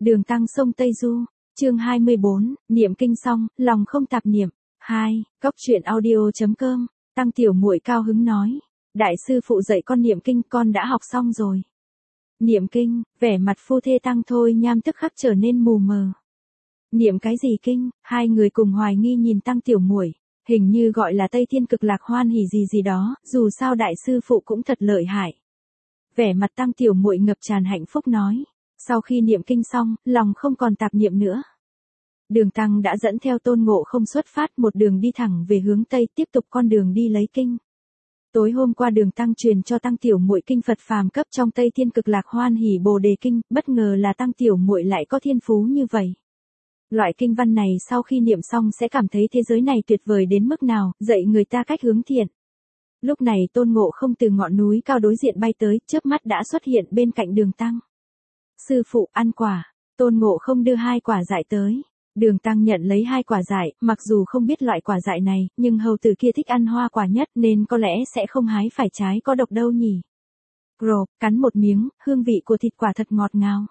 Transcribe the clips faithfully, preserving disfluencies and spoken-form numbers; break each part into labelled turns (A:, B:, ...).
A: Đường Tăng sông Tây Du, chương hai mươi bốn, niệm kinh xong, lòng không tạp niệm. hai, Góc truyện audio.com, Tăng tiểu muội cao hứng nói. Đại sư phụ dạy con niệm kinh, con đã học xong rồi. Niệm kinh, vẻ mặt phu thê Tăng Thôi Nham tức khắc trở nên mù mờ. Niệm cái gì kinh? Hai người cùng hoài nghi nhìn Tăng tiểu muội, hình như gọi là Tây Thiên Cực Lạc Hoan Hỷ gì gì đó, dù sao đại sư phụ cũng thật lợi hại. Vẻ mặt Tăng tiểu muội ngập tràn hạnh phúc nói. Sau khi niệm kinh xong, lòng không còn tạp niệm nữa. Đường Tăng đã dẫn theo Tôn Ngộ Không xuất phát một đường đi thẳng về hướng Tây, tiếp tục con đường đi lấy kinh. Tối hôm qua Đường Tăng truyền cho Tăng tiểu muội kinh Phật phàm cấp trong Tây Thiên Cực Lạc Hoan Hỷ Bồ Đề kinh, bất ngờ là Tăng tiểu muội lại có thiên phú như vậy. Loại kinh văn này sau khi niệm xong sẽ cảm thấy thế giới này tuyệt vời đến mức nào, dạy người ta cách hướng thiện. Lúc này Tôn Ngộ Không từ ngọn núi cao đối diện bay tới, chớp mắt đã xuất hiện bên cạnh Đường Tăng. Sư phụ ăn quả. Tôn Ngộ Không đưa hai quả dại tới. Đường Tăng nhận lấy hai quả dại, mặc dù không biết loại quả dại này, nhưng hầu tử kia thích ăn hoa quả nhất nên có lẽ sẽ không hái phải trái có độc đâu nhỉ. Rộp, cắn một miếng, hương vị của thịt quả thật ngọt ngào.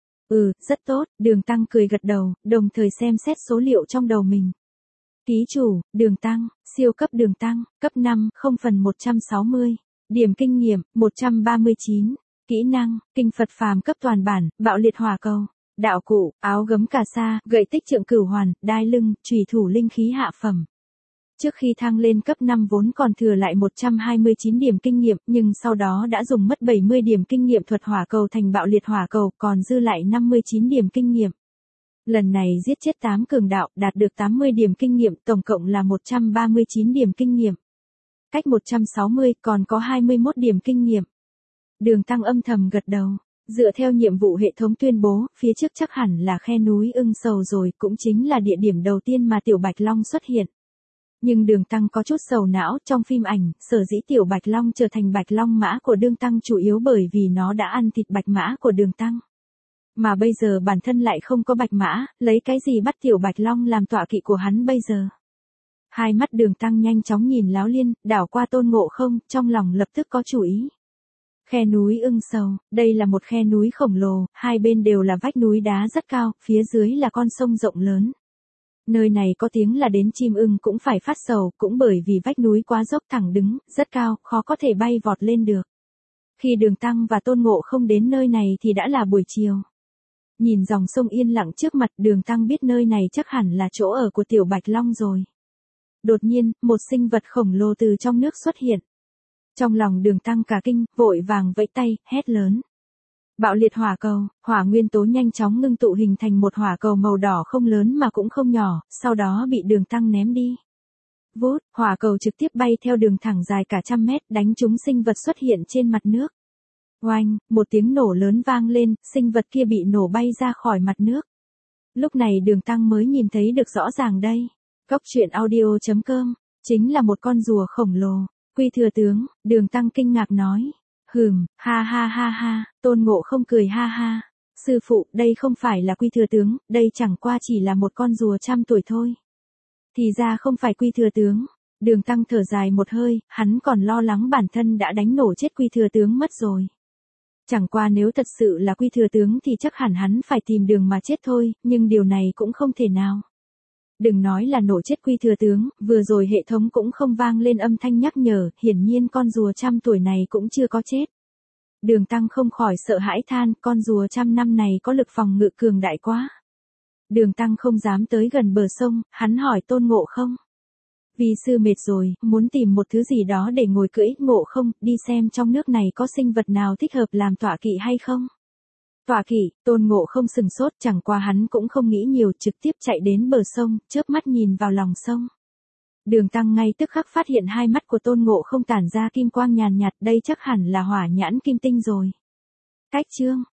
A: Ừ, rất tốt, Đường Tăng cười gật đầu, đồng thời xem xét số liệu trong đầu mình. Ký chủ, Đường Tăng, siêu cấp Đường Tăng, cấp năm, không phần một trăm sáu mươi. Điểm kinh nghiệm, một trăm ba mươi chín. Kỹ năng, kinh Phật phàm cấp toàn bản, bạo liệt hỏa cầu. Đạo cụ, áo gấm cà sa, gậy tích trượng cửu hoàn, đai lưng, chùy thủ linh khí hạ phẩm. Trước khi thăng lên cấp năm vốn còn thừa lại một trăm hai mươi chín điểm kinh nghiệm, nhưng sau đó đã dùng mất bảy mươi điểm kinh nghiệm thuật hỏa cầu thành bạo liệt hỏa cầu, còn dư lại năm mươi chín điểm kinh nghiệm. Lần này giết chết tám cường đạo, đạt được tám mươi điểm kinh nghiệm, tổng cộng là một trăm ba mươi chín điểm kinh nghiệm. Cách một trăm sáu mươi, còn có hai mươi mốt điểm kinh nghiệm. Đường Tăng âm thầm gật đầu. Dựa theo nhiệm vụ hệ thống tuyên bố, phía trước chắc hẳn là khe núi Ưng Sầu rồi, cũng chính là địa điểm đầu tiên mà Tiểu Bạch Long xuất hiện. Nhưng Đường Tăng có chút sầu não, trong phim ảnh, sở dĩ Tiểu Bạch Long trở thành Bạch Long mã của Đường Tăng chủ yếu bởi vì nó đã ăn thịt bạch mã của Đường Tăng. Mà bây giờ bản thân lại không có bạch mã, lấy cái gì bắt Tiểu Bạch Long làm tọa kỵ của hắn bây giờ? Hai mắt Đường Tăng nhanh chóng nhìn Láo Liên, đảo qua Tôn Ngộ Không, trong lòng lập tức có chủ ý. Khe núi Ưng Sầu, đây là một khe núi khổng lồ, hai bên đều là vách núi đá rất cao, phía dưới là con sông rộng lớn. Nơi này có tiếng là đến chim ưng cũng phải phát sầu, cũng bởi vì vách núi quá dốc thẳng đứng, rất cao, khó có thể bay vọt lên được. Khi Đường Tăng và Tôn Ngộ Không đến nơi này thì đã là buổi chiều. Nhìn dòng sông yên lặng trước mặt, Đường Tăng biết nơi này chắc hẳn là chỗ ở của Tiểu Bạch Long rồi. Đột nhiên, một sinh vật khổng lồ từ trong nước xuất hiện. Trong lòng Đường Tăng cả kinh, vội vàng vẫy tay, hét lớn. Bạo liệt hỏa cầu, hỏa nguyên tố nhanh chóng ngưng tụ hình thành một hỏa cầu màu đỏ không lớn mà cũng không nhỏ, sau đó bị Đường Tăng ném đi. Vút, hỏa cầu trực tiếp bay theo đường thẳng dài cả trăm mét, đánh trúng sinh vật xuất hiện trên mặt nước. Oanh, một tiếng nổ lớn vang lên, sinh vật kia bị nổ bay ra khỏi mặt nước. Lúc này Đường Tăng mới nhìn thấy được rõ ràng đây. Góc truyện audio.com, chính là một con rùa khổng lồ. Quy thừa tướng, Đường Tăng kinh ngạc nói. Hừm, ha ha ha ha, Tôn Ngộ Không cười ha ha. Sư phụ, đây không phải là Quy thừa tướng, đây chẳng qua chỉ là một con rùa trăm tuổi thôi. Thì ra không phải Quy thừa tướng. Đường Tăng thở dài một hơi, hắn còn lo lắng bản thân đã đánh nổ chết Quy thừa tướng mất rồi. Chẳng qua nếu thật sự là Quy thừa tướng thì chắc hẳn hắn phải tìm đường mà chết thôi, nhưng điều này cũng không thể nào. Đừng nói là nổ chết Quy thừa tướng, vừa rồi hệ thống cũng không vang lên âm thanh nhắc nhở, hiển nhiên con rùa trăm tuổi này cũng chưa có chết. Đường Tăng không khỏi sợ hãi than, con rùa trăm năm này có lực phòng ngự cường đại quá. Đường Tăng không dám tới gần bờ sông, hắn hỏi Tôn Ngộ Không. Vì sư mệt rồi, muốn tìm một thứ gì đó để ngồi cưỡi, Ngộ Không, đi xem trong nước này có sinh vật nào thích hợp làm tọa kỵ hay không. Tọa kỵ, Tôn Ngộ Không sừng sốt, chẳng qua hắn cũng không nghĩ nhiều, trực tiếp chạy đến bờ sông, chớp mắt nhìn vào lòng sông. Đường Tăng ngay tức khắc phát hiện hai mắt của Tôn Ngộ Không tản ra kim quang nhàn nhạt, đây chắc hẳn là hỏa nhãn kim tinh rồi. Cách chương,